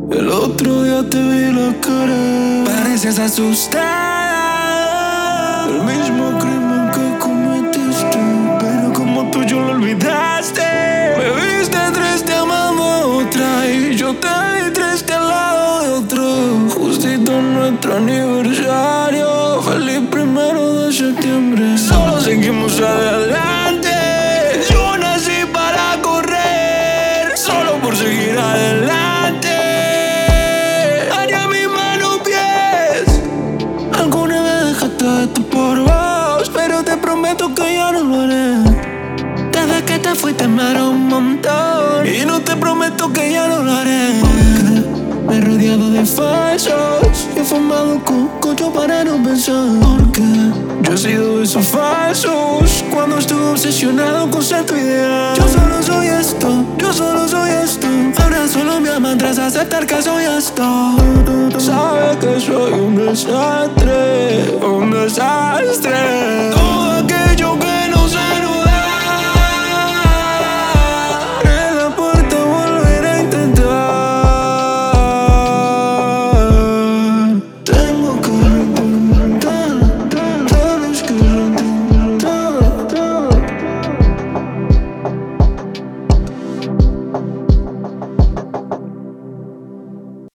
El otro día te vi la cara, pareces asustada. El mismo crimen que cometiste, pero como tú yo lo olvidaste. Me viste triste amando a otra y yo te vi triste al lado de otro. Justito nuestro aniversario, feliz 1 de septiembre. Solo seguimos adelante. Yo nací para correr, solo por seguir adelante. Haría mis manos pies. Alguna vez dejaste esto por vos, pero te prometo que ya no lo haré. Desde que te fuiste me haré un montón y no te prometo que ya no lo haré. Porque me he rodeado de falsos y he fumado cococho para no pensar. Porque yo he sido de esos falsos cuando estuve obsesionado con ser tu idea. Yo solo soy esto, yo solo soy esto. Ahora solo me aman tras aceptar que soy esto. Sabes que soy un desastre, un desastre.